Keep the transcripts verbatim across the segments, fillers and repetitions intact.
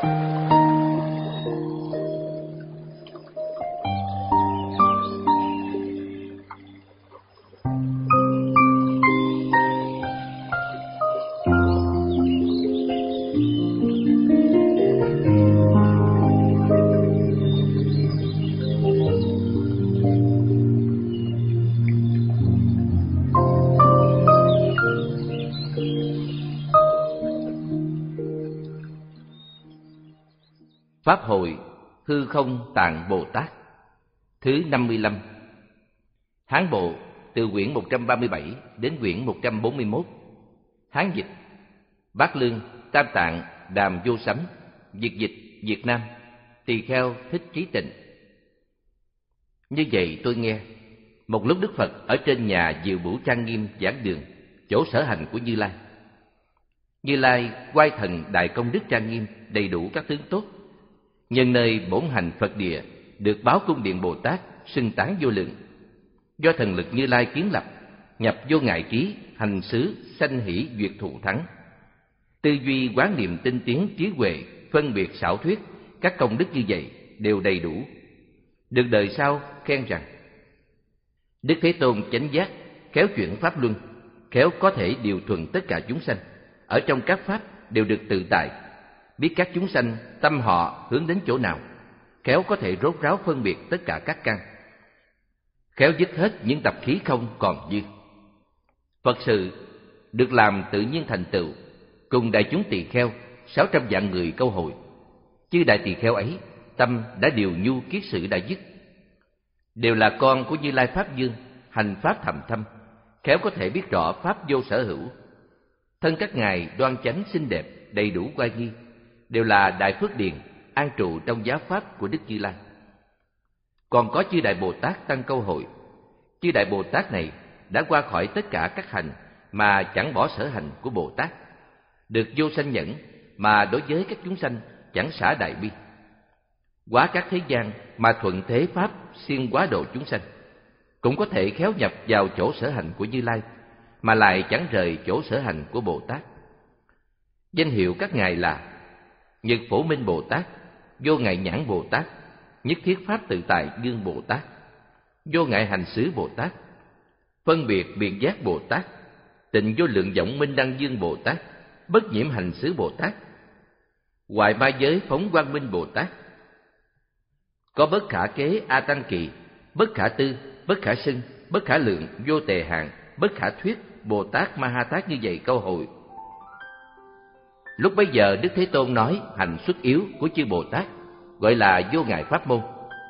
Pháp hội Hư Không Tạng Bồ Tát thứ năm mươi lăm. Hán bộ từ quyển một trăm ba mươi bảy đến quyển một trăm bốn mươi mốt. Hán dịch Bát Lương, Tam Tạng, Đàm Vô Sánh. Việt dịch Việt Nam, Tỳ Kheo Thích Trí Tịnh. Như vậy tôi nghe, một lúc Đức Phật ở trên nhà Diệu Bửu Trang Nghiêm giảng đường, chỗ sở hành của Như Lai. Như Lai oai thần đại công đức trang nghiêm, đầy đủ các tướng tốt. Nhân nơi bổn hành Phật địa, được báo cung điện Bồ Tát, xưng tán vô lượng. Do thần lực Như Lai kiến lập, nhập vô ngại trí, hành xứ, sanh hỷ duyệt thụ thắng. Tư duy quán niệm tinh tiến trí huệ, phân biệt xảo thuyết, các công đức như vậy đều đầy đủ. Được đời sau khen rằng: Đức Thế Tôn chánh giác, khéo chuyển pháp luân, khéo có thể điều thuận tất cả chúng sanh, ở trong các pháp đều được tự tại, biết các chúng sanh tâm họ hướng đến chỗ nào, khéo có thể rốt ráo phân biệt tất cả các căn, khéo dứt hết những tập khí không còn dư. Phật sự được làm tự nhiên thành tựu, cùng đại chúng tỳ kheo sáu trăm vạn người câu hội. Chư đại tỳ kheo ấy tâm đã điều nhu, kiết sự đã dứt, đều là con của Như Lai Pháp Dương, hành pháp thầm thâm, khéo có thể biết rõ pháp vô sở hữu. Thân các ngài đoan chánh xinh đẹp, đầy đủ oai nghi, đều là đại phước điền, an trụ trong giáo pháp của Đức Như Lai. Còn có chư đại Bồ Tát tăng câu hội. Chư đại Bồ Tát này đã qua khỏi tất cả các hành mà chẳng bỏ sở hành của Bồ Tát, được vô sanh nhẫn mà đối với các chúng sanh chẳng xả đại bi, hóa các thế gian mà thuận thế pháp siêng hóa độ chúng sanh, cũng có thể khéo nhập vào chỗ sở hành của Như Lai mà lại chẳng rời chỗ sở hành của Bồ Tát. Danh hiệu các ngài là Nhật Phổ Minh Bồ Tát, Vô Ngại Nhãn Bồ Tát, Nhất Thiết Pháp Tự Tại Dương Bồ Tát, Vô Ngại Hành Xứ Bồ Tát, Phân Biệt Biện Giác Bồ Tát, Tịnh Vô Lượng Vọng Minh Đăng Dương Bồ Tát, Bất Nhiễm Hành Xứ Bồ Tát, Hoại Ba Giới Phóng Quang Minh Bồ Tát. Có bất khả kế A Tăng Kỳ, bất khả tư, bất khả xưng, bất khả lượng, vô tề hạn, bất khả thuyết Bồ Tát Ma Ha Tát như vậy câu hội. Lúc bấy giờ Đức Thế Tôn nói hành xuất yếu của chư Bồ Tát, gọi là vô ngại pháp môn.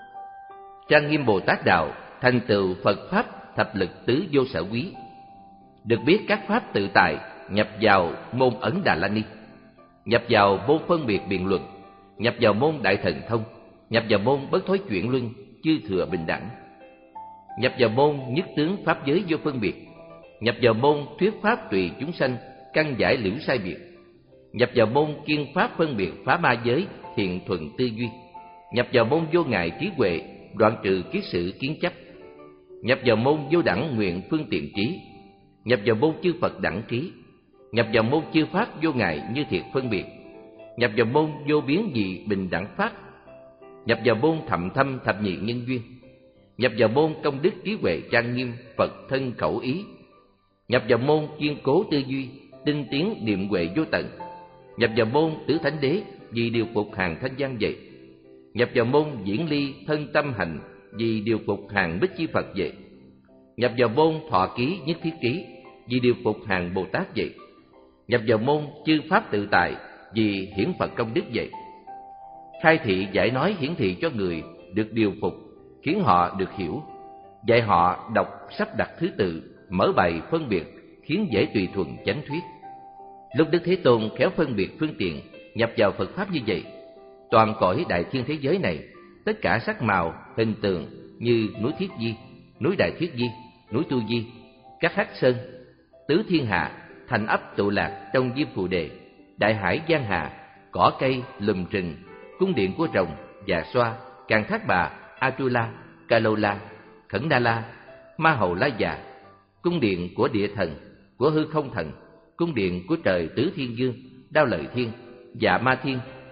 Trang nghiêm Bồ Tát đạo, thành tựu Phật pháp thập lực tứ vô sở quý, được biết các pháp tự tại, nhập vào môn Ấn Đà La Ni, nhập vào môn phân biệt biện luận, nhập vào môn đại thần thông, nhập vào môn bất thối chuyển luân, chư thừa bình đẳng, nhập vào môn nhất tướng pháp giới vô phân biệt, nhập vào môn thuyết pháp tùy chúng sanh, căn giải liễu sai biệt, nhập vào môn kiên pháp phân biệt phá ma giới, thiện thuận tư duy, nhập vào môn vô ngại trí huệ, đoạn trừ kiết sử kiến chấp, nhập vào môn vô đẳng nguyện phương tiện trí, nhập vào môn chư Phật đẳng trí, nhập vào môn chư pháp vô ngại như thiệt phân biệt, nhập vào môn vô biến dị bình đẳng pháp, nhập vào môn thậm thâm thập nhị nhân duyên, nhập vào môn công đức trí huệ trang nghiêm Phật thân khẩu ý, nhập vào môn kiên cố tư duy tinh tiến niệm huệ vô tận, nhập vào môn tứ thánh đế vì điều phục hàng thanh văn vậy, nhập vào môn diễn ly thân tâm hành vì điều phục hàng bích chi Phật vậy, nhập vào môn thọ ký nhất thiết trí vì điều phục hàng Bồ Tát vậy, nhập vào môn chư pháp tự tại vì hiển Phật công đức vậy. Khai thị giải nói hiển thị cho người được điều phục, khiến họ được hiểu, dạy họ đọc sắp đặt thứ tự, mở bày phân biệt, khiến dễ tùy thuận chánh thuyết. Lúc Đức Thế Tôn khéo phân biệt phương tiện nhập vào Phật pháp như vậy, toàn cõi đại thiên thế giới này, tất cả sắc màu hình tượng như núi Thiết Di, núi Đại Thiết Di, núi Tu Di, các hắc sơn, tứ thiên hạ, thành ấp tụ lạc trong Diêm Phù Đề, đại hải giang hà, cỏ cây lùm rừng, cung điện của rồng, già xoa, Càn Thác Bà, Atula, Ca Lô La, Khẩn Đa La, Ma Hầu La Già, cung điện của địa thần, của hư không thần, cung điện của trời Tứ Thiên Dương, Đao Lợi Thiên, Dạ Ma Thiên,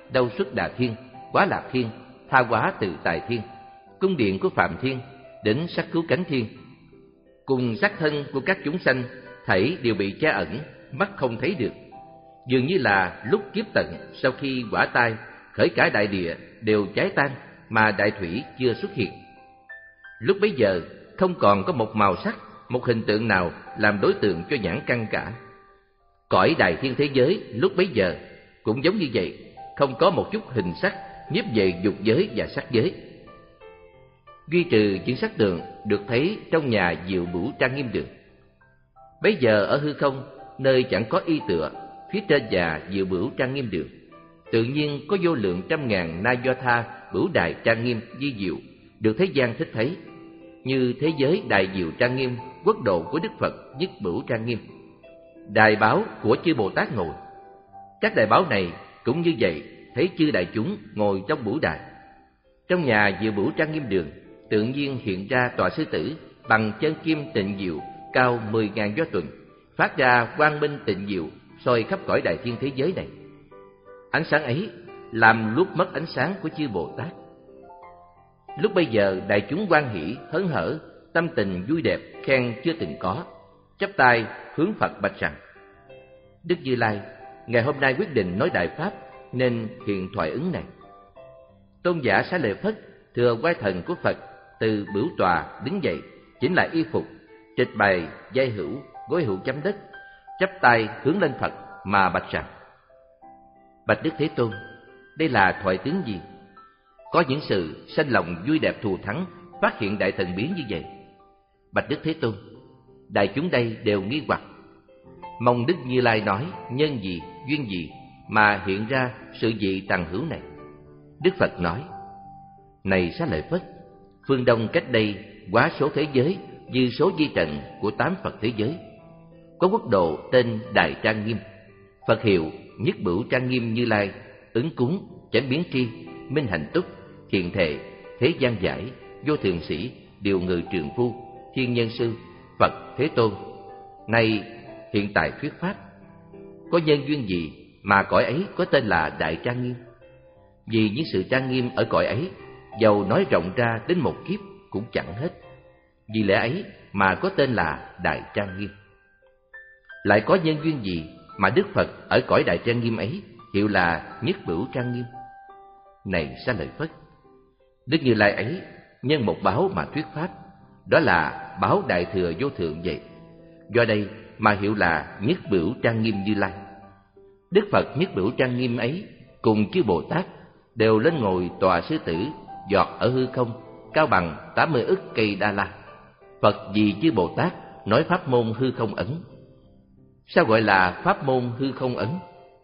Đâu Xuất Đà Thiên, Quá Lạc Thiên, Tha Hóa Tự Tại Thiên, cung điện của Phạm Thiên, đến Sắc Cứu Cánh Thiên. Cùng sắc thân của các chúng sanh thảy đều bị che ẩn, mắt không thấy được. Dường như là lúc kiếp tận, sau khi hỏa tai khởi cả đại địa đều cháy tan mà đại thủy chưa xuất hiện. Lúc bấy giờ không còn có một màu sắc, một hình tượng nào làm đối tượng cho nhãn căn cả. Cõi đại thiên thế giới lúc bấy giờ cũng giống như vậy, không có một chút hình sắc nhiếp về dục giới và sắc giới. Duy trừ những sắc tượng được thấy trong nhà Diệu Bửu Trang Nghiêm Đường. Bấy giờ ở hư không, nơi chẳng có y tựa, phía trên nhà Diệu Bửu Trang Nghiêm Đường, tự nhiên có vô lượng trăm ngàn na do tha bửu đài trang nghiêm di diệu được thế gian thích thấy, như thế giới đại diệu trang nghiêm, quốc độ của Đức Phật nhất bửu trang nghiêm, đài báo của chư Bồ Tát ngồi. Các đài báo này cũng như vậy, thấy chư đại chúng ngồi trong bửu đài. Trong nhà Diệu Bửu Trang Nghiêm Đường tự nhiên hiện ra tọa sư tử bằng chân kim tịnh diệu cao mười ngàn do tuần, phát ra quang minh tịnh diệu soi khắp cõi đại thiên thế giới này. Ánh sáng ấy làm luốt mất ánh sáng của chư Bồ Tát. Lúc bây giờ đại chúng hoan hỷ hớn hở, tâm tình vui đẹp khen chưa từng có, chắp tay hướng Phật bạch rằng: Đức Như Lai, ngày hôm nay quyết định nói đại pháp nên hiện thoại ứng này. Tôn giả Xá Lợi Phất thừa oai thần của Phật, từ bửu tòa đứng dậy, chỉnh lại y phục, trịch bày giai hữu, gối hữu chấm đất, chắp tay hướng lên Phật mà bạch rằng: Bạch Đức Thế Tôn, đây là thoại tướng gì? Có những sự sanh lòng vui đẹp thù thắng phát hiện đại thần biến như vậy. Bạch Đức Thế Tôn, đại chúng đây đều nghi hoặc, mong Đức Như Lai nói nhân gì, duyên gì mà hiện ra sự dị tằng hữu này. Đức Phật nói: Này Xá Lợi Phất, phương Đông cách đây quá số thế giới như số di trần của tám Phật thế giới. Có quốc độ tên Đại Trang Nghiêm, Phật hiệu Nhất Bửu Trang Nghiêm Như Lai, ứng cúng, chánh biến tri, minh hạnh túc, thiện thệ, thế gian giải, vô thượng sĩ, điều ngự trường phu, thiên nhân sư, Phật Thế Tôn. Nay hiện tại thuyết pháp, có nhân duyên gì mà cõi ấy có tên là Đại Trang Nghiêm? Vì những sự trang nghiêm ở cõi ấy, dầu nói rộng ra đến một kiếp cũng chẳng hết. Vì lẽ ấy mà có tên là Đại Trang Nghiêm. Lại có nhân duyên gì mà Đức Phật ở cõi Đại Trang Nghiêm ấy hiệu là Nhất Bửu Trang Nghiêm? Này Xá Lợi Phất, Đức Như Lai ấy nhân một báo mà thuyết pháp, đó là báo Đại Thừa Vô Thượng vậy. Do đây mà hiệu là Nhất Bửu Trang Nghiêm Như Lai. Đức Phật Nhất Bửu Trang Nghiêm ấy cùng chư Bồ Tát đều lên ngồi tòa sư tử giọt ở hư không, cao bằng tám mươi ức cây đa la. Phật vì chư Bồ Tát nói pháp môn hư không ấn. Sao gọi là pháp môn hư không ấn?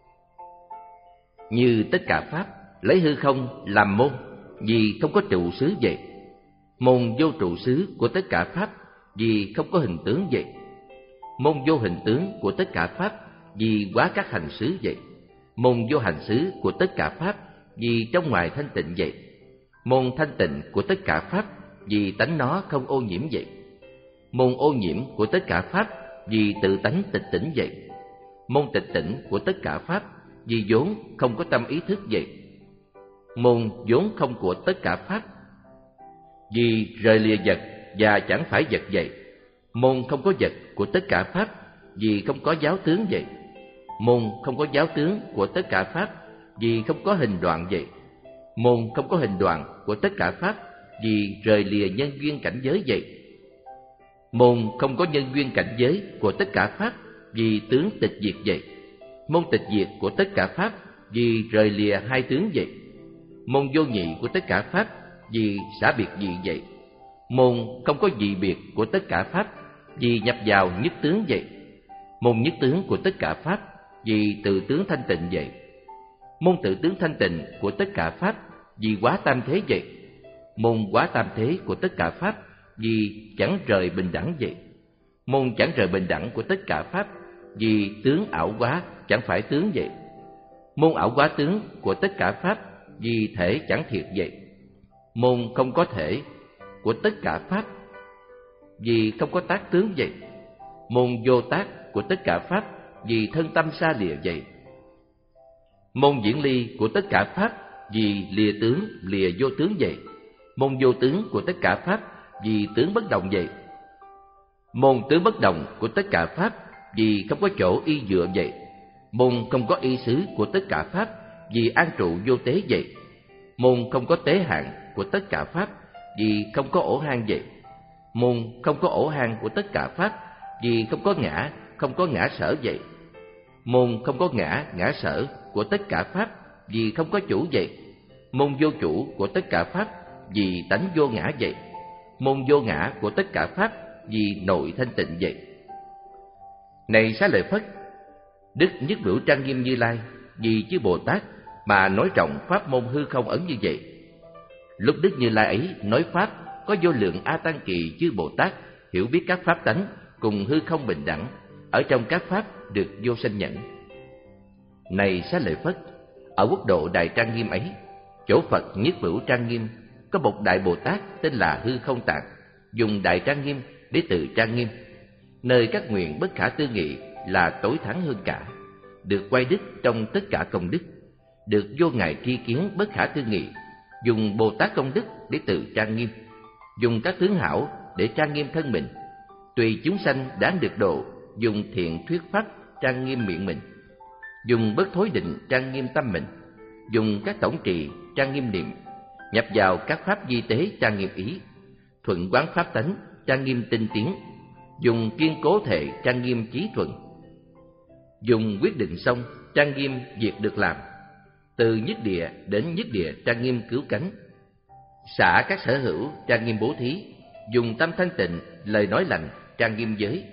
Như tất cả pháp lấy hư không làm môn, vì không có trụ xứ vậy. Môn vô trụ xứ của tất cả pháp, vì không có hình tướng vậy. Môn vô hình tướng của tất cả pháp, vì quá các hành xứ vậy. Môn vô hành xứ của tất cả pháp, vì trong ngoài thanh tịnh vậy. Môn thanh tịnh của tất cả pháp, vì tánh nó không ô nhiễm vậy. Môn ô nhiễm của tất cả pháp, vì tự tánh tịch tỉnh vậy. Môn tịch tỉnh của tất cả pháp, vì vốn không có tâm ý thức vậy. Môn vốn không của tất cả pháp, vì rời lìa vật và chẳng phải vật vậy. Môn không có vật của tất cả pháp, vì không có giáo tướng vậy. Môn không có giáo tướng của tất cả pháp, vì không có hình đoạn vậy. Môn không có hình đoạn của tất cả pháp, vì rời lìa nhân duyên cảnh giới vậy. Môn không có nhân duyên cảnh giới của tất cả pháp, vì tướng tịch diệt vậy. Môn tịch diệt của tất cả pháp, vì rời lìa hai tướng vậy. Môn vô nhị của tất cả pháp, vì xả biệt dị vậy. Môn không có dị biệt của tất cả pháp, vì nhập vào nhất tướng vậy. Môn nhất tướng của tất cả pháp, vì tự tướng thanh tịnh vậy. Môn tự tướng thanh tịnh của tất cả pháp, vì quá tam thế vậy. Môn quá tam thế của tất cả pháp, vì chẳng rời bình đẳng vậy. Môn chẳng rời bình đẳng của tất cả pháp, vì tướng ảo quá chẳng phải tướng vậy. Môn ảo quá tướng của tất cả pháp, vì thể chẳng thiệt vậy. Môn không có thể của tất cả pháp, vì không có tác tướng vậy. Môn vô tác của tất cả pháp, vì thân tâm xa lìa vậy. Môn diễn ly của tất cả pháp vì lìa tướng, lìa vô tướng vậy. Môn vô tướng của tất cả pháp vì tướng bất động vậy. Môn tướng bất động của tất cả pháp vì không có chỗ y dựa vậy. Môn không có y xứ của tất cả pháp vì an trụ vô tế vậy. Môn không có tế hạn của tất cả pháp vì không có ổ hang vậy. Môn không có ổ hang của tất cả pháp vì không có ngã, không có ngã sở vậy. Môn không có ngã, ngã sở của tất cả pháp vì không có chủ vậy. Môn vô chủ của tất cả pháp vì tánh vô ngã vậy. Môn vô ngã của tất cả pháp vì nội thanh tịnh vậy. Này Xá Lợi Phất, Đức Nhất Bửu Trang Nghiêm Như Lai vì chư Bồ Tát mà nói trọng pháp môn hư không ấn như vậy. Lúc Đức Như Lai ấy nói pháp, có vô lượng A Tăng Kỳ chư Bồ Tát hiểu biết các pháp tánh cùng hư không bình đẳng, ở trong các pháp được vô sanh nhẫn. Này Xá Lợi Phất, ở quốc độ Đại Trang Nghiêm ấy, chỗ Phật Nhất Bửu Trang Nghiêm, có một Đại Bồ Tát tên là Hư Không Tạng, dùng Đại Trang Nghiêm để tự trang nghiêm, nơi các nguyện bất khả tư nghị là tối thắng hơn cả, được quay đức trong tất cả công đức, được vô ngại tri kiến bất khả tư nghị, dùng Bồ Tát công đức để tự trang nghiêm, dùng các tướng hảo để trang nghiêm thân mình, tùy chúng sanh đáng được độ, dùng thiện thuyết pháp trang nghiêm miệng mình, dùng bất thối định trang nghiêm tâm mình, dùng các tổng trì trang nghiêm niệm, nhập vào các pháp di tế trang nghiêm ý, thuận quán pháp tánh trang nghiêm tinh tiến, dùng kiên cố thể trang nghiêm chí thuận, dùng quyết định xong trang nghiêm việc được làm, từ nhất địa đến nhất địa trang nghiêm cứu cánh, xả các sở hữu trang nghiêm bố thí, dùng tâm thanh tịnh lời nói lành trang nghiêm giới,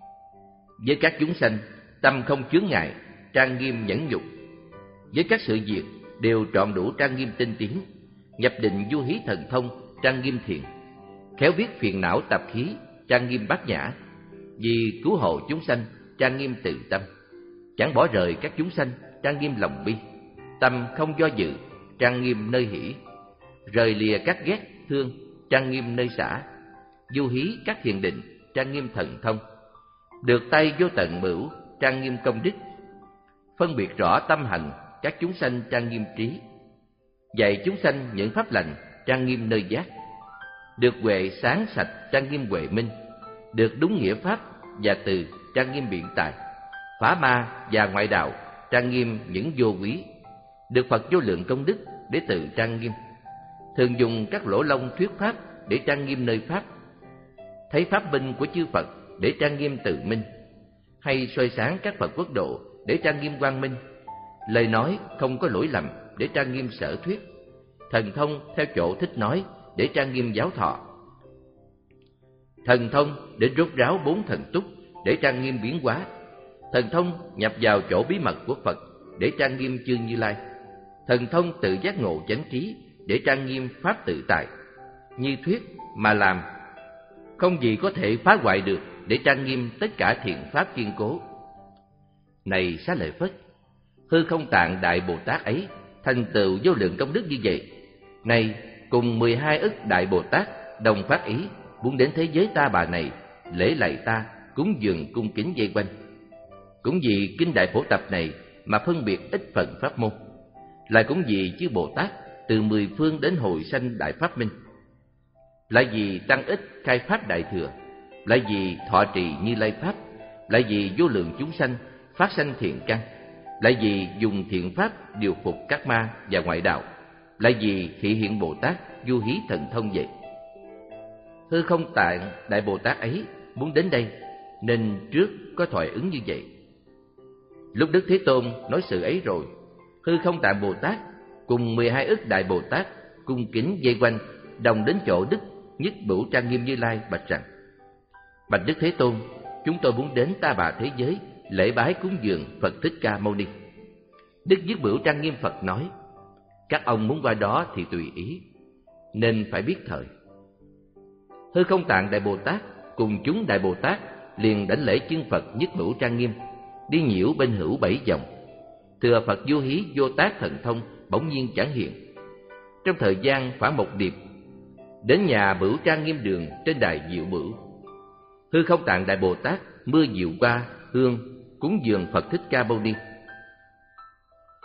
với các chúng sanh tâm không chướng ngại trang nghiêm nhẫn nhục, với các sự việc đều trọn đủ trang nghiêm tinh tiến, nhập định du hí thần thông trang nghiêm thiền, khéo biết phiền não tập khí trang nghiêm bát nhã, vì cứu hộ chúng sanh trang nghiêm tự tâm, chẳng bỏ rời các chúng sanh trang nghiêm lòng bi, tâm không do dự trang nghiêm nơi hỷ, rời lìa các ghét thương trang nghiêm nơi xả, du hí các thiền định trang nghiêm thần thông, được tay vô tận mữu trang nghiêm công đức, phân biệt rõ tâm hành các chúng sanh trang nghiêm trí, dạy chúng sanh những pháp lành trang nghiêm nơi giác, được huệ sáng sạch trang nghiêm huệ minh, được đúng nghĩa pháp và từ trang nghiêm biện tài, phá ma và ngoại đạo trang nghiêm những vô quý, được Phật vô lượng công đức để tự trang nghiêm, thường dùng các lỗ lông thuyết pháp để trang nghiêm nơi pháp, thấy pháp minh của chư Phật để trang nghiêm tự minh, hay soi sáng các Phật quốc độ để trang nghiêm quang minh, lời nói không có lỗi lầm để trang nghiêm sở thuyết, thần thông theo chỗ thích nói để trang nghiêm giáo thọ, thần thông để rốt ráo bốn thần túc để trang nghiêm biến hóa, thần thông nhập vào chỗ bí mật của Phật để trang nghiêm chương Như Lai, thần thông tự giác ngộ chánh trí để trang nghiêm pháp tự tại, như thuyết mà làm, không gì có thể phá hoại được để trang nghiêm tất cả thiện pháp kiên cố. Này Xá Lợi Phất, Hư Không Tạng Đại Bồ Tát ấy thành tựu vô lượng công đức như vậy, này cùng mười hai ức Đại Bồ Tát đồng phát ý muốn đến thế giới ta bà này lễ lạy ta, cúng dường cung kính vây quanh. Cũng vì kinh Đại Phổ Tập này mà phân biệt ít phần pháp môn, lại cũng vì chư Bồ Tát từ mười phương đến hồi sanh Đại Pháp Minh, lại vì tăng ích khai pháp Đại Thừa, lại vì thọ trì Như Lai Pháp, lại vì vô lượng chúng sanh phát sanh thiện căn, lại vì dùng thiện pháp điều phục các ma và ngoại đạo, lại vì thị hiện Bồ Tát du hí thần thông vậy. Hư Không Tạng Đại Bồ Tát ấy muốn đến đây nên trước có thoại ứng như vậy. Lúc Đức Thế Tôn nói sự ấy rồi, Hư Không Tạng Bồ Tát cùng mười hai ức Đại Bồ Tát cung kính vây quanh, đồng đến chỗ Đức Nhất Bửu Trang Nghiêm Như Lai bạch rằng: Bạch Đức Thế Tôn, chúng tôi muốn đến Ta Bà thế giới lễ bái cúng dường Phật Thích Ca Mâu Ni. Đức Nhất Bửu Trang Nghiêm Phật nói: Các ông muốn qua đó thì tùy ý, nên phải biết thời. Hư Không Tạng Đại Bồ Tát cùng chúng Đại Bồ Tát liền đảnh lễ chân Phật Nhất Bửu Trang Nghiêm, đi nhiễu bên hữu bảy vòng. Thừa Phật vô hí vô tác thần thông bỗng nhiên chẳng hiện. Trong thời gian khoảng một điệp, đến nhà Bửu Trang Nghiêm đường trên đài Diệu Bửu, Hư Không Tạng Đại Bồ Tát mưa diệu qua hương cúng dường Phật Thích Ca Mâu Ni.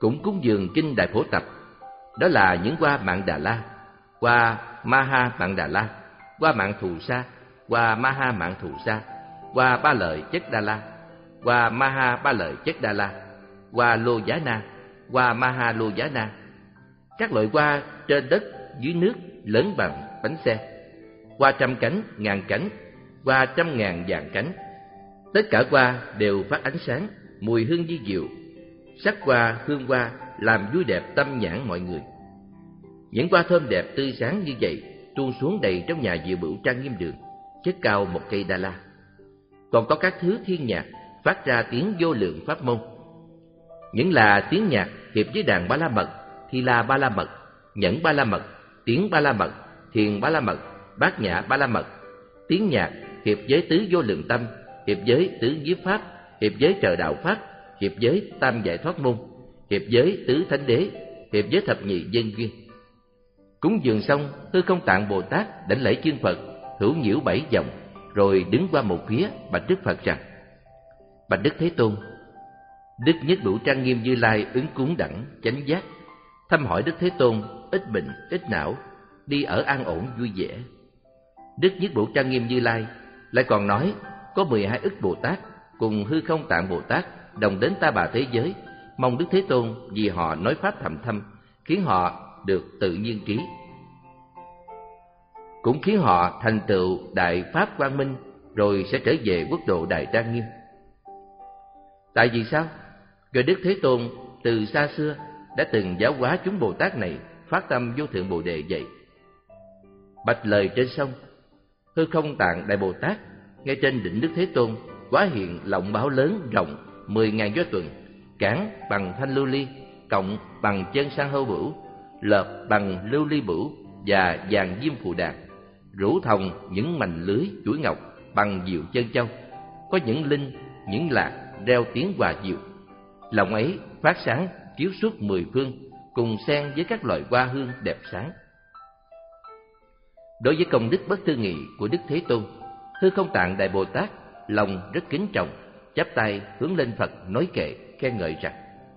cũng cúng dường kinh Đại Phổ Tập, đó là những hoa Mạn Đà La, hoa Maha Mạn Đà La, hoa Mạn Thù Sa, hoa Maha Mạn Thù Sa, hoa Ba Lợi Chất Đa La, hoa Maha Ba Lợi Chất Đa La, hoa Lô Giá Na, hoa Maha Lô Giá Na. Các loại hoa trên đất, dưới nước lớn bằng bánh xe, hoa trăm cánh, ngàn cánh, hoa trăm ngàn vạn cánh. Tất cả hoa đều phát ánh sáng, mùi hương vi diệu. Sắc hoa, hương hoa làm vui đẹp tâm nhãn mọi người. Những hoa thơm đẹp tươi sáng như vậy tuôn xuống đầy trong nhà diệu bửu trang nghiêm đường, chất cao một cây đa la. Còn có các thứ thiên nhạc phát ra tiếng vô lượng pháp môn. Những là tiếng nhạc hiệp với đàn ba la mật, thi la ba la mật, nhẫn ba la mật, tiếng ba la mật, thiền ba la mật, bát nhã ba la mật. Tiếng nhạc hiệp với tứ vô lượng tâm, hiệp với tứ nhiếp pháp, hiệp với trời đạo pháp, hiệp với tam giải thoát môn, hiệp với tứ thánh đế, hiệp với thập nhị nhân duyên. Cúng dường xong, Hư Không Tạng Bồ Tát đảnh lễ chư Phật, hữu nhiễu bảy vòng, rồi đứng qua một phía bạch Đức Phật rằng: Bạch Đức Thế Tôn, Đức Nhất Bửu Trang Nghiêm Như Lai ứng cúng đẳng chánh giác, thăm hỏi Đức Thế Tôn ít bệnh ít não, đi ở an ổn vui vẻ. Đức Nhất Bửu Trang Nghiêm Như Lai lại còn nói có mười hai ức Bồ Tát cùng Hư Không Tạng Bồ Tát đồng đến ta bà thế giới, mong Đức Thế Tôn vì họ nói pháp thầm thâm, khiến họ được tự nhiên trí, cũng khiến họ thành tựu đại pháp quang minh, rồi sẽ trở về quốc độ Đại Trang Nghiêm. Tại vì sao? Rồi Đức Thế Tôn từ xa xưa đã từng giáo hóa chúng Bồ Tát này phát tâm vô thượng Bồ Đề vậy. Bạch lời trên sông, Hư Không Tạng Đại Bồ Tát ngay trên đỉnh Đức Thế Tôn hóa hiện lọng báo lớn rộng mười ngàn do tuần, cán bằng thanh lưu ly, cộng bằng chân san hô bửu, lợp bằng lưu ly bửu và vàng diêm phù đàn, rủ thòng những mành lưới chuỗi ngọc bằng diệu chân châu, có những linh, những lạc reo tiếng hòa diệu. Lòng ấy phát sáng chiếu suốt mười phương, cùng xen với các loại hoa hương đẹp sáng. Đối với công đức bất tư nghị của Đức Thế Tôn, Hư Không Tạng Đại Bồ Tát lòng rất kính trọng, chắp tay hướng lên Phật nói kệ khen ngợi rằng: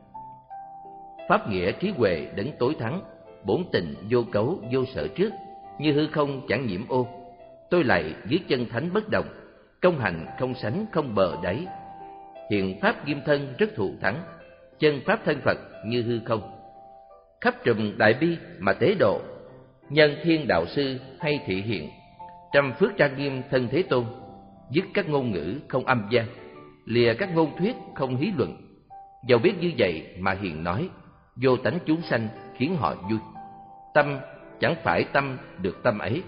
Pháp nghĩa trí huệ đấng tối thắng, bổn tịnh vô cấu vô sở trước, như hư không chẳng nhiễm ô. Tôi lạy dưới chân thánh bất đồng, công hành không sánh không bờ đáy. Hiện pháp nghiêm thân rất thù thắng, chân pháp thân Phật như hư không. Khắp trùm đại bi mà tế độ, nhân thiên đạo sư hay thị hiện. Trăm phước trang nghiêm thân Thế Tôn, dứt các ngôn ngữ không âm gian, lìa các ngôn thuyết không hí luận. Dầu biết như vậy mà hiền nói, vô tánh chúng sanh khiến họ vui. Tâm chẳng phải tâm được tâm ấy,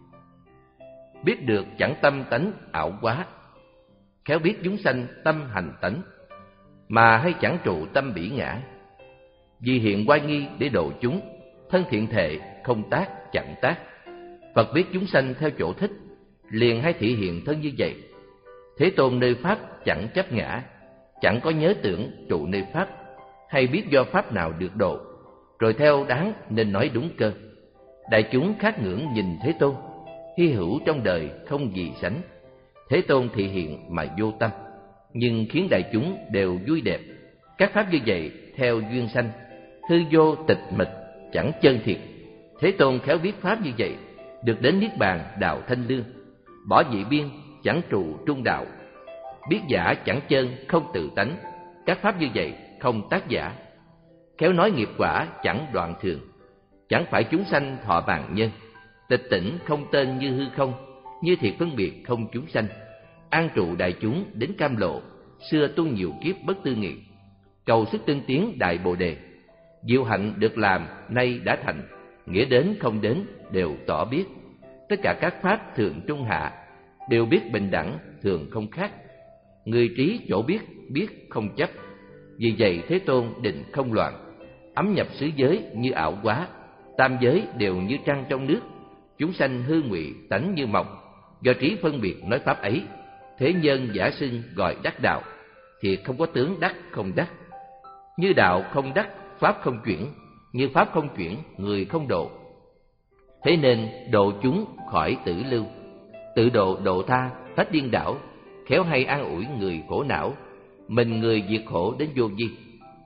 biết được chẳng tâm tánh ảo quá. Khéo biết chúng sanh tâm hành tánh, mà hay chẳng trụ tâm bỉ ngã. Vì hiện oai nghi để độ chúng, thân thiện thệ không tác chẳng tác. Phật biết chúng sanh theo chỗ thích, liền hay thị hiện thân như vậy. Thế Tôn nơi pháp chẳng chấp ngã, chẳng có nhớ tưởng trụ nơi pháp, hay biết do pháp nào được độ, rồi theo đáng nên nói đúng cơ. Đại chúng khát ngưỡng nhìn Thế Tôn, hy hữu trong đời không gì sánh. Thế Tôn thị hiện mà vô tâm, nhưng khiến đại chúng đều vui đẹp. Các pháp như vậy theo duyên sanh, hư vô tịch mịch chẳng chân thiệt. Thế Tôn khéo biết pháp như vậy, được đến niết bàn đạo thanh lương. Bỏ dị biên chẳng trụ trung đạo, biết giả chẳng chân không tự tánh. Các pháp như vậy không tác giả, khéo nói nghiệp quả chẳng đoạn thường. Chẳng phải chúng sanh thọ bàn nhân, tịch tỉnh không tên như hư không, như thiệt phân biệt không chúng sanh. An trụ đại chúng đến cam lộ, xưa tu nhiều kiếp bất tư nghị. Cầu sức tinh tiến đại bồ đề, diệu hạnh được làm nay đã thành. Nghĩa đến không đến đều tỏ biết, tất cả các pháp thượng trung hạ, đều biết bình đẳng thường không khác. Người trí chỗ biết, biết không chấp. Vì vậy Thế Tôn định không loạn, ấm nhập xứ giới như ảo quá. Tam giới đều như trăng trong nước, chúng sanh hư ngụy tánh như mộng. Do trí phân biệt nói pháp ấy, thế nhân giả xưng gọi đắc đạo. Thì không có tướng đắc không đắc. Như đạo không đắc, pháp không chuyển. Như pháp không chuyển, người không độ. Thế nên độ chúng khỏi tử lưu, tự độ độ tha hết điên đảo. Khéo hay an ủi người khổ não, mình người diệt khổ đến vô vi.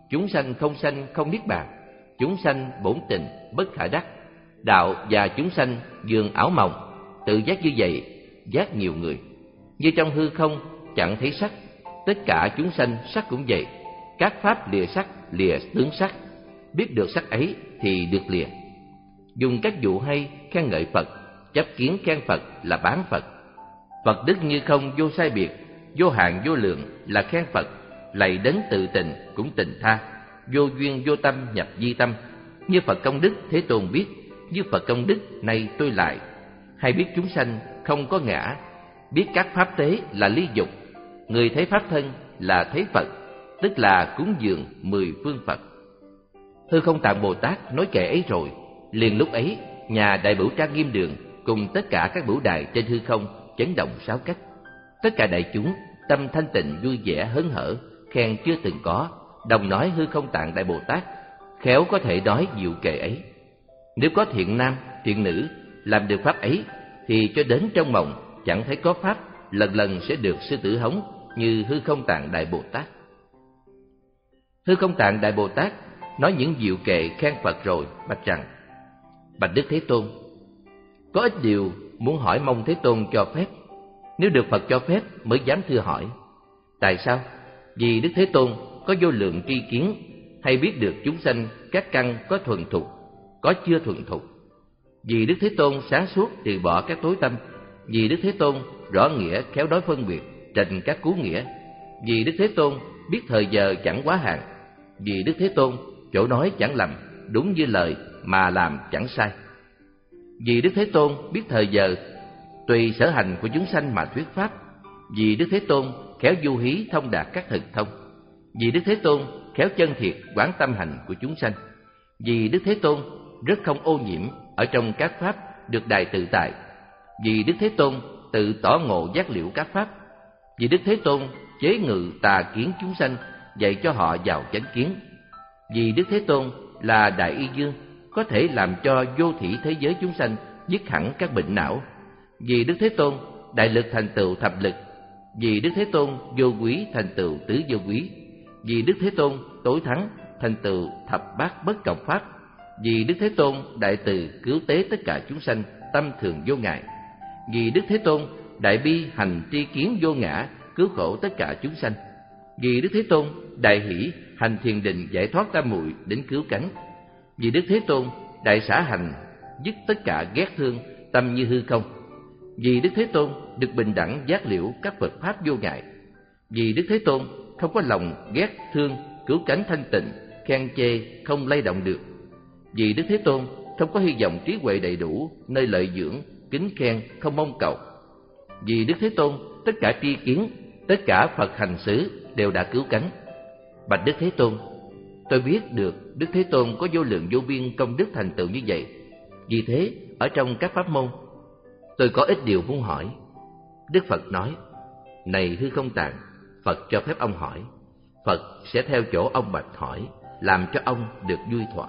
chúng sanh không sanh không niết bàn, chúng sanh bổn tình bất khả đắc, đạo và chúng sanh dường ảo mộng. Tự giác như vậy, giác nhiều người. Như trong hư không chẳng thấy sắc, tất cả chúng sanh sắc cũng vậy. Các pháp lìa sắc, lìa tướng sắc, biết được sắc ấy thì được lìa. Dùng các dụ hay khen ngợi Phật, chấp kiến khen Phật là bán Phật. Phật đức như không vô sai biệt, vô hạn vô lượng là khen Phật. Lạy đến tự tình cũng tình tha, vô duyên vô tâm nhập di tâm. Như Phật công đức Thế Tôn biết, như Phật công đức nay tôi lại. Hay biết chúng sanh không có ngã, biết các pháp tế là ly dục. Người thấy pháp thân là thấy Phật, tức là cúng dường mười phương Phật. Hư Không Tạng Bồ Tát nói kệ ấy rồi, liền lúc ấy nhà Đại Bửu Trang Nghiêm Đường cùng tất cả các bửu đài trên hư không chấn động sáu cách. Tất cả đại chúng tâm thanh tịnh vui vẻ hớn hở, khen chưa từng có, đồng nói Hư Không Tạng Đại Bồ Tát khéo có thể nói diệu kệ ấy. Nếu có thiện nam thiện nữ làm được pháp ấy, thì cho đến trong mộng chẳng thấy có pháp, lần lần sẽ được sư tử hống như Hư Không Tạng Đại Bồ Tát. Hư Không Tạng Đại Bồ Tát nói những diệu kệ khen Phật rồi, bạch rằng: Bạch Đức Thế Tôn, có ít điều muốn hỏi, mong Thế Tôn cho phép. Nếu được Phật cho phép mới dám thưa hỏi. Tại sao? Vì Đức Thế Tôn có vô lượng tri kiến, hay biết được chúng sanh các căn có thuần thục, có chưa thuần thục. Vì Đức Thế Tôn sáng suốt từ bỏ các tối tâm. Vì Đức Thế Tôn rõ nghĩa khéo đối phân biệt, trình các cú nghĩa. Vì Đức Thế Tôn biết thời giờ chẳng quá hạn. Vì Đức Thế Tôn chỗ nói chẳng lầm, đúng như lời mà làm chẳng sai. Vì Đức Thế Tôn biết thời giờ tùy sở hành của chúng sanh mà thuyết pháp. Vì Đức Thế Tôn khéo du hí thông đạt các thực thông. Vì Đức Thế Tôn khéo chân thiệt quán tâm hành của chúng sanh. Vì Đức Thế Tôn rất không ô nhiễm ở trong các pháp, được đại tự tại. Vì Đức Thế Tôn tự tỏ ngộ giác liễu các pháp. Vì Đức Thế Tôn chế ngự tà kiến chúng sanh, dạy cho họ vào chánh kiến. Vì Đức Thế Tôn là Đại Y Dương, có thể làm cho vô thỉ thế giới chúng sanh dứt hẳn các bệnh não. Vì Đức Thế Tôn đại lực thành tựu thập lực. Vì Đức Thế Tôn vô quý thành tựu tứ vô quý. Vì Đức Thế Tôn tối thắng thành tựu thập bát bất cộng pháp. Vì Đức Thế Tôn đại từ cứu tế tất cả chúng sanh, tâm thường vô ngại. Vì Đức Thế Tôn đại bi hành tri kiến vô ngã, cứu khổ tất cả chúng sanh. Vì Đức Thế Tôn đại hỷ hành thiền định giải thoát tam muội đến cứu cánh. Vì Đức Thế Tôn đại xả hành dứt tất cả ghét thương, tâm như hư không. Vì Đức Thế Tôn được bình đẳng giác liễu các Phật pháp vô ngại. Vì Đức Thế Tôn không có lòng ghét thương, cứu cánh thanh tịnh, khen chê không lay động được. Vì Đức Thế Tôn không có hy vọng trí huệ đầy đủ, nơi lợi dưỡng, kính khen không mong cầu. Vì Đức Thế Tôn tất cả tri kiến, tất cả Phật hành xứ đều đã cứu cánh. Bạch Đức Thế Tôn, tôi biết được Đức Thế Tôn có vô lượng vô biên công đức thành tựu như vậy. Vì thế, ở trong các pháp môn, tôi có ít điều muốn hỏi. Đức Phật nói: Này Hư Không Tạng, Phật cho phép ông hỏi. Phật sẽ theo chỗ ông bạch hỏi, làm cho ông được vui thỏa.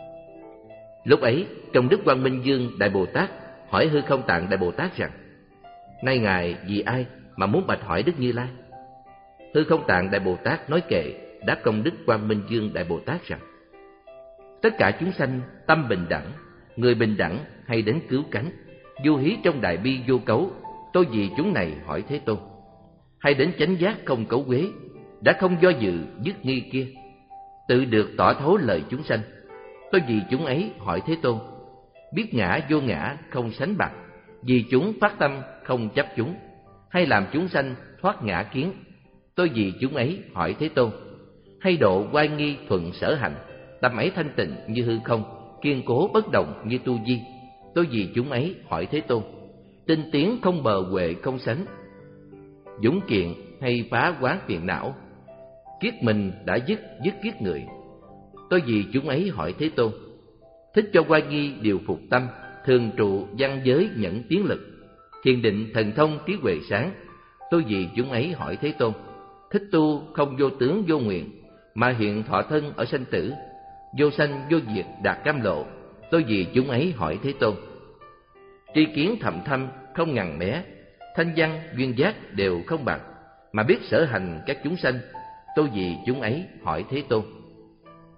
Lúc ấy, trong Đức Quang Minh Dương Đại Bồ Tát hỏi Hư Không Tạng Đại Bồ Tát rằng: Nay Ngài vì ai mà muốn bạch hỏi Đức Như Lai? Hư Không Tạng Đại Bồ Tát nói kệ đáp công Đức Quang Minh Dương Đại Bồ Tát rằng: Tất cả chúng sanh tâm bình đẳng, người bình đẳng hay đến cứu cánh, du hí trong đại bi vô cấu, tôi vì chúng này hỏi Thế Tôn. Hay đến chánh giác không cấu quế, đã không do dự dứt nghi kia, tự được tỏ thấu lời chúng sanh, tôi vì chúng ấy hỏi Thế Tôn. Biết ngã vô ngã không sánh bằng, vì chúng phát tâm không chấp chúng, hay làm chúng sanh thoát ngã kiến, tôi vì chúng ấy hỏi Thế Tôn. Hay độ oai nghi thuận sở hành, tâm ấy thanh tịnh như hư không, kiên cố bất động như tu di, tôi vì chúng ấy hỏi Thế Tôn. Tinh tiến không bờ huệ không sánh, dũng kiện hay phá quán phiền não, kiết mình đã dứt dứt kiết người, tôi vì chúng ấy hỏi Thế Tôn. Thích cho oai nghi điều phục tâm, thường trụ văn giới nhẫn tiến lực, thiền định thần thông trí huệ sáng, tôi vì chúng ấy hỏi Thế Tôn. Thích tu không vô tướng vô nguyện, mà hiện thọ thân ở sanh tử, vô sanh vô diệt đạt cam lộ, tôi vì chúng ấy hỏi Thế Tôn. Tri kiến thậm thâm không ngằn mé, thanh văn duyên giác đều không bằng, mà biết sở hành các chúng sanh, tôi vì chúng ấy hỏi Thế Tôn.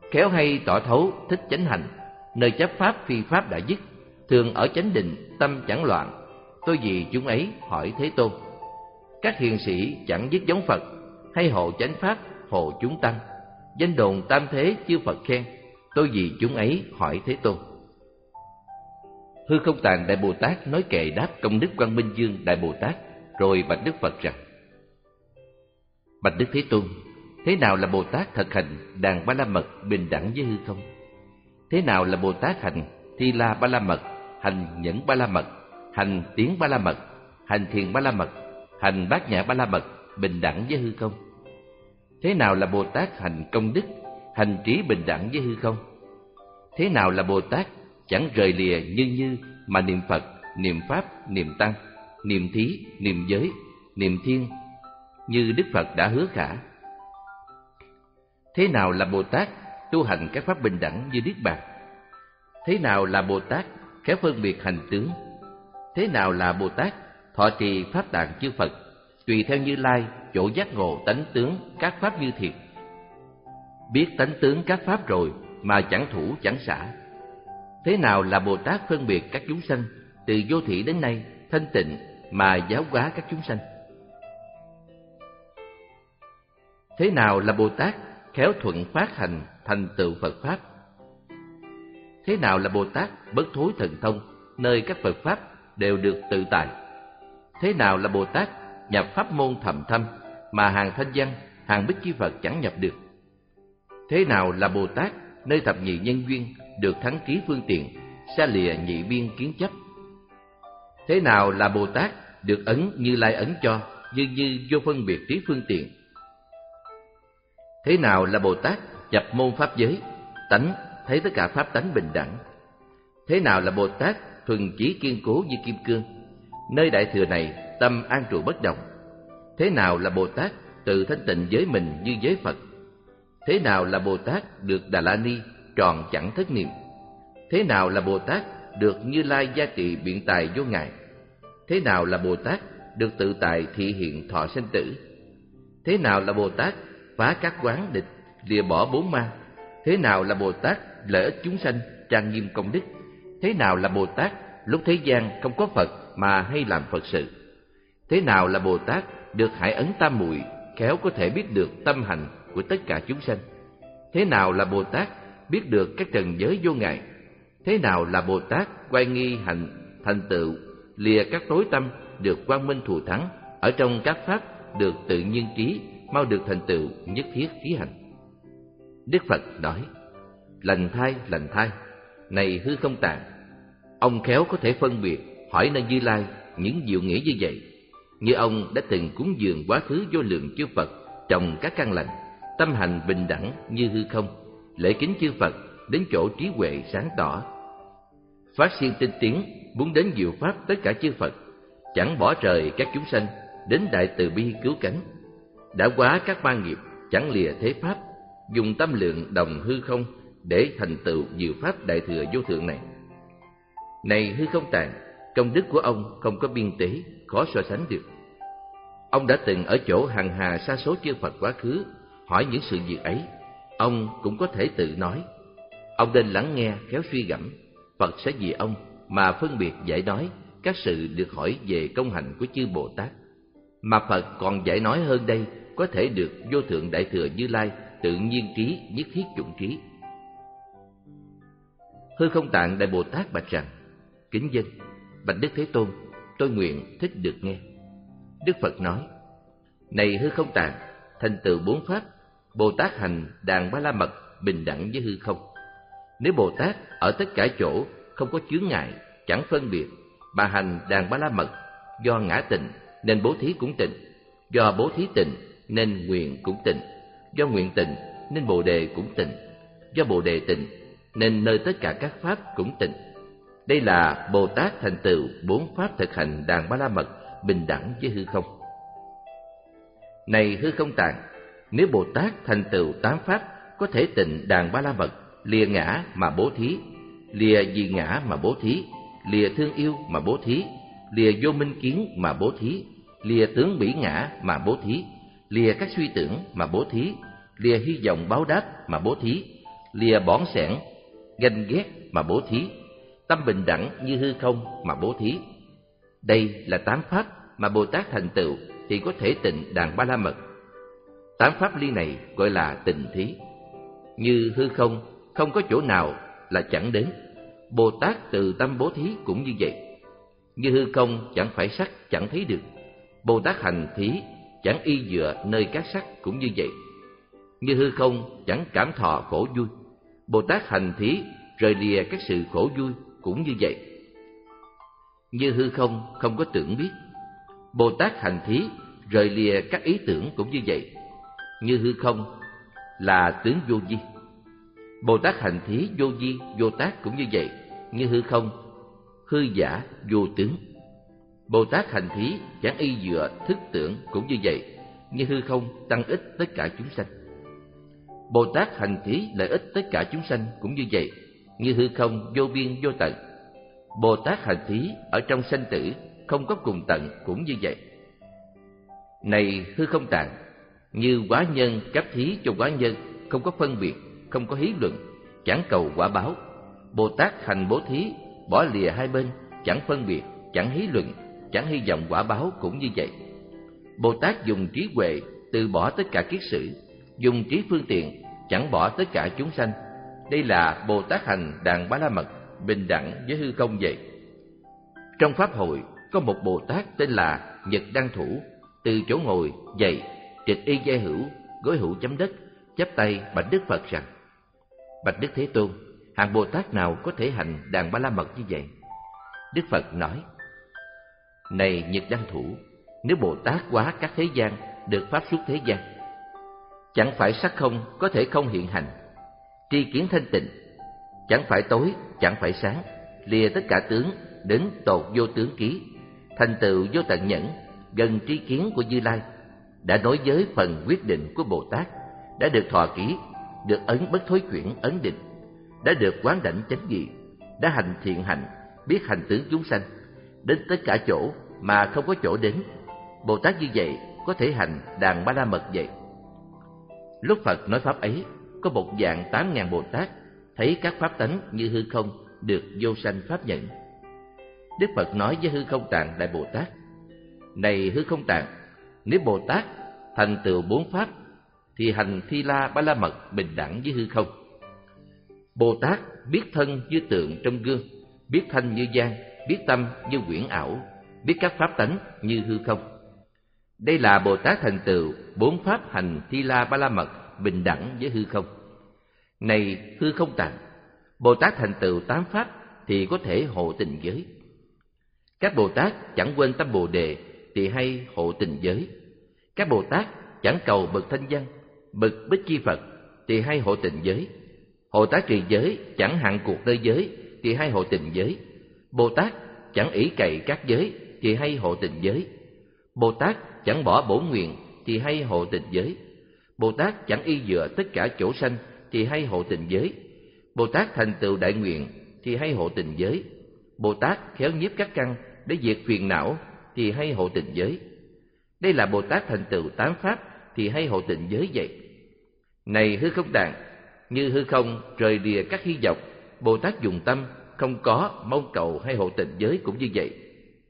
khéo hay tỏ thấu thích chánh hành, nơi chấp pháp phi pháp đã dứt, thường ở chánh định, tâm chẳng loạn. Tôi vì chúng ấy hỏi Thế Tôn. Các hiền sĩ chẳng dứt giống Phật, hay hộ chánh pháp, hộ chúng tăng. Danh đồn tam thế chư Phật khen, tôi vì chúng ấy hỏi Thế Tôn. Hư Không Tạng Đại Bồ Tát nói kệ đáp công đức Quang Minh Dương Đại Bồ Tát, rồi bạch Đức Phật rằng: Bạch Đức Thế Tôn, thế nào là Bồ Tát thực hành đàn ba la mật bình đẳng với hư không? Thế nào là Bồ Tát hành Thi La ba la mật, hành Nhẫn ba la mật, hành Tiến ba la mật, hành Thiền ba la mật, hành Bát Nhã ba la mật bình đẳng với hư không? Thế nào là Bồ Tát hành công đức, hành trí bình đẳng với hư không? Thế nào là Bồ Tát chẳng rời lìa như như mà niệm Phật, niệm Pháp, niệm Tăng, niệm Thí, niệm Giới, niệm Thiên, như Đức Phật đã hứa khả? Thế nào là Bồ Tát tu hành các pháp bình đẳng như Niết Bàn? Thế nào là Bồ Tát khéo phân biệt hành tướng? Thế nào là Bồ Tát thọ trì pháp tạng chư Phật, tùy theo Như Lai chỗ giác ngộ tánh tướng các pháp như thiệt? Biết tánh tướng các pháp rồi mà chẳng thủ chẳng xả. Thế nào là Bồ Tát phân biệt các chúng sanh từ vô thỉ đến nay thanh tịnh mà giáo hóa các chúng sanh? Thế nào là Bồ Tát khéo thuận phát hành thành tựu Phật pháp? Thế nào là Bồ Tát bất thối thần thông, nơi các Phật pháp đều được tự tại? Thế nào là Bồ Tát nhập pháp môn thầm thâm mà hàng thanh văn, hàng bích chi Phật chẳng nhập được? Thế nào là Bồ Tát nơi thập nhị nhân duyên được thắng trí phương tiện, xa lìa nhị biên kiến chấp? Thế nào là Bồ Tát được ấn Như Lai ấn cho, như như vô phân biệt trí phương tiện? Thế nào là Bồ Tát nhập môn pháp giới, tánh thấy tất cả pháp tánh bình đẳng? Thế nào là Bồ Tát thuần chí kiên cố như kim cương, nơi đại thừa này tâm an trụ bất động? Thế nào là Bồ Tát tự thanh tịnh giới mình như giới Phật? Thế nào là Bồ Tát được Đà La Ni tròn chẳng thất niệm? Thế nào là Bồ Tát được Như Lai gia trị biện tài vô ngại? Thế nào là Bồ Tát được tự tại thị hiện thọ sinh tử? Thế nào là Bồ Tát phá các quán địch, lìa bỏ bốn ma? Thế nào là Bồ Tát lợi ích chúng sanh, trang nghiêm công đức? Thế nào là Bồ Tát lúc thế gian không có Phật mà hay làm Phật sự? Thế nào là Bồ Tát được hải ấn tam muội, khéo có thể biết được tâm hành của tất cả chúng sanh? Thế nào là Bồ Tát biết được các trần giới vô ngại? Thế nào là Bồ Tát quay nghi hành thành tựu, lìa các tối tâm, được quang minh thù thắng, ở trong các pháp được tự nhiên trí, mau được thành tựu nhất thiết trí hành? Đức Phật nói: Lành thai, lành thai, này Hư Không Tạng, ông khéo có thể phân biệt hỏi nơi Như Lai những diệu nghĩa như vậy. Như ông đã từng cúng dường quá khứ vô lượng chư Phật trồng các căn lành, tâm hành bình đẳng như hư không, lễ kính chư Phật đến chỗ trí huệ sáng tỏ, phát siêng tinh tiến muốn đến diệu pháp tất cả chư Phật, chẳng bỏ rời các chúng sanh đến đại từ bi cứu cánh, đã quá các ma nghiệp, chẳng lìa thế pháp, dùng tâm lượng đồng hư không để thành tựu diệu pháp đại thừa vô thượng này. Này Hư Không Tạng, công đức của ông không có biên tế, khó so sánh được. Ông đã từng ở chỗ hằng hà sa số chư Phật quá khứ hỏi những sự việc ấy, ông cũng có thể tự nói. Ông nên lắng nghe khéo suy gẫm, Phật sẽ vì ông mà phân biệt giải nói các sự được hỏi về công hạnh của chư Bồ Tát. Mà Phật còn giải nói hơn đây, có thể được vô thượng đại thừa Như Lai tự nhiên trí, nhất thiết chủng trí. Hư Không Tạng Đại Bồ Tát bạch rằng: Kính dân, bạch Đức Thế Tôn, tôi nguyện thích được nghe. Đức Phật nói: Này Hư Không Tạng, thành tựu bốn pháp, Bồ Tát hành đàn ba la mật bình đẳng với hư không. Nếu Bồ Tát ở tất cả chỗ không có chướng ngại, chẳng phân biệt, mà hành đàn ba la mật, do ngã tịnh nên bố thí cũng tịnh, do bố thí tịnh nên nguyện cũng tịnh, do nguyện tịnh nên bồ đề cũng tịnh, do bồ đề tịnh nên nơi tất cả các pháp cũng tịnh. Đây là Bồ Tát thành tựu bốn pháp thực hành đàn ba la mật bình đẳng với hư không. Này Hư Không Tạng, nếu Bồ Tát thành tựu tám pháp có thể tịnh đàn ba la mật, lìa ngã mà bố thí, lìa vì ngã mà bố thí, lìa thương yêu mà bố thí, lìa vô minh kiến mà bố thí, lìa tướng bỉ ngã mà bố thí, lìa các suy tưởng mà bố thí, lìa hy vọng báo đáp mà bố thí, lìa bỏn sẻn, ganh ghét mà bố thí, tâm bình đẳng như hư không mà bố thí. Đây là tám pháp mà Bồ Tát thành tựu thì có thể tịnh đàn ba la mật. Tám pháp ly này gọi là tịnh thí. Như hư không, không có chỗ nào là chẳng đến. Bồ Tát từ tâm bố thí cũng như vậy. Như hư không chẳng phải sắc chẳng thấy được. Bồ Tát hành thí chẳng y dựa nơi các sắc cũng như vậy. Như hư không chẳng cảm thọ khổ vui. Bồ Tát hành thí rời lìa các sự khổ vui cũng như vậy. Như hư không không có tưởng biết. Bồ Tát hành thí rời lìa các ý tưởng cũng như vậy. Như hư không là tướng vô vi. Bồ Tát hành thí vô vi vô tác cũng như vậy. Như hư không, hư giả vô tướng. Bồ Tát hành thí chẳng y dựa thức tưởng cũng như vậy. Như hư không tăng ích tất cả chúng sanh. Bồ Tát hành thí lợi ích tất cả chúng sanh cũng như vậy. Như hư không vô biên vô tận. Bồ Tát hành thí ở trong sanh tử không có cùng tận cũng như vậy. Này hư không tạng, như quả nhân cấp thí cho quả nhân, không có phân biệt, không có hí luận, chẳng cầu quả báo. Bồ Tát hành bố thí bỏ lìa hai bên, chẳng phân biệt, chẳng hí luận, chẳng hy vọng quả báo cũng như vậy. Bồ Tát dùng trí huệ từ bỏ tất cả kiết sử, dùng trí phương tiện chẳng bỏ tất cả chúng sanh. Đây là Bồ Tát hành đàn bá la mật bình đẳng với hư không vậy. Trong pháp hội có một Bồ Tát tên là Nhật Đăng Thủ, từ chỗ ngồi dậy trịch y giai hữu, gối hữu chấm đất, chắp tay bạch Đức Phật rằng: Bạch Đức Thế Tôn, hạng Bồ Tát nào có thể hành đàn ba la mật như vậy? Đức Phật nói: Này Nhật Đăng Thủ, nếu Bồ Tát hóa các thế gian được pháp suốt thế gian, chẳng phải sắc không có thể không hiện hành, tri kiến thanh tịnh, chẳng phải tối, chẳng phải sáng, lìa tất cả tướng đến tột vô tướng ký, thành tựu vô tận nhẫn, gần tri kiến của Như Lai, đã nói với phần quyết định của Bồ Tát, đã được thọ ký, được ấn bất thối chuyển ấn định, đã được quán đảnh chánh nghị, đã hành thiện hạnh, biết hành tướng chúng sanh, đến tất cả chỗ mà không có chỗ đến. Bồ Tát như vậy có thể hành đàn ba la mật vậy. Lúc Phật nói pháp ấy, có một vạn tám ngàn Bồ Tát thấy các pháp tánh như hư không được vô sanh pháp nhận. Đức Phật nói với hư không tạng đại Bồ Tát: Này hư không tạng, nếu Bồ Tát thành tựu bốn pháp thì hành Thi La Ba La Mật bình đẳng với hư không. Bồ Tát biết thân như tượng trong gương, biết thanh như gian, biết tâm như quyển ảo, biết các pháp tánh như hư không. Đây là Bồ Tát thành tựu bốn pháp hành Thi La Ba La Mật bình đẳng với hư không. Này hư không tạng, Bồ Tát thành tựu tám pháp thì có thể hộ tình giới. Các Bồ Tát chẳng quên tâm Bồ Đề thì hay hộ tình giới. Các Bồ Tát chẳng cầu bậc thanh văn, bậc Bích Chi Phật thì hay hộ tình giới. Bồ Tát trì giới chẳng hạn cuộc nơi giới thì hay hộ tình giới. Bồ Tát chẳng ỷ cậy các giới thì hay hộ tình giới. Bồ Tát chẳng bỏ bổn nguyện thì hay hộ tình giới. Bồ Tát chẳng y dựa tất cả chỗ sanh thì hay hộ tình giới. Bồ Tát thành tựu đại nguyện thì hay hộ tình giới. Bồ Tát khéo nhiếp các căn để diệt phiền não thì hay hộ tình giới. Đây là Bồ Tát thành tựu tám pháp thì hay hộ tình giới vậy. Này hư không tạng, như hư không rời lìa các hy vọng, Bồ Tát dùng tâm không có mong cầu hay hộ tình giới cũng như vậy.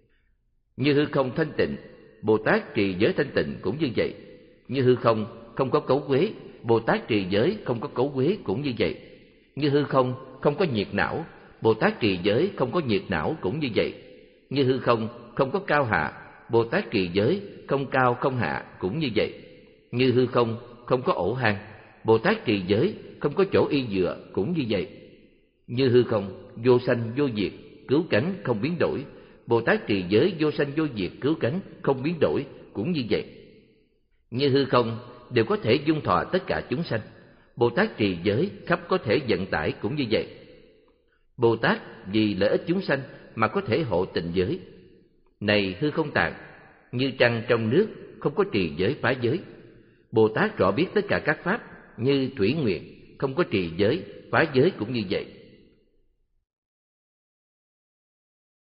Như hư không thanh tịnh, Bồ Tát trì giới thanh tịnh cũng như vậy. Như hư không không có cấu quế, Bồ Tát trì giới không có cấu quế cũng như vậy. Như hư không không có nhiệt não, Bồ Tát trì giới không có nhiệt não cũng như vậy. Như hư không không có cao hạ, Bồ Tát trì giới không cao không hạ cũng như vậy. Như hư không không có ổ hang, Bồ Tát trì giới không có chỗ y dựa cũng như vậy. Như hư không vô sanh vô diệt, cứu cánh không biến đổi, Bồ Tát trì giới vô sanh vô diệt, cứu cánh không biến đổi cũng như vậy. Như hư không đều có thể dung thọ tất cả chúng sanh, Bồ Tát trì giới khắp có thể vận tải cũng như vậy. Bồ Tát vì lợi ích chúng sanh mà có thể hộ tình giới. Này hư không tạng, như trăng trong nước không có trì giới phá giới. Bồ Tát rõ biết tất cả các pháp như thủy nguyện, không có trì giới phá giới cũng như vậy.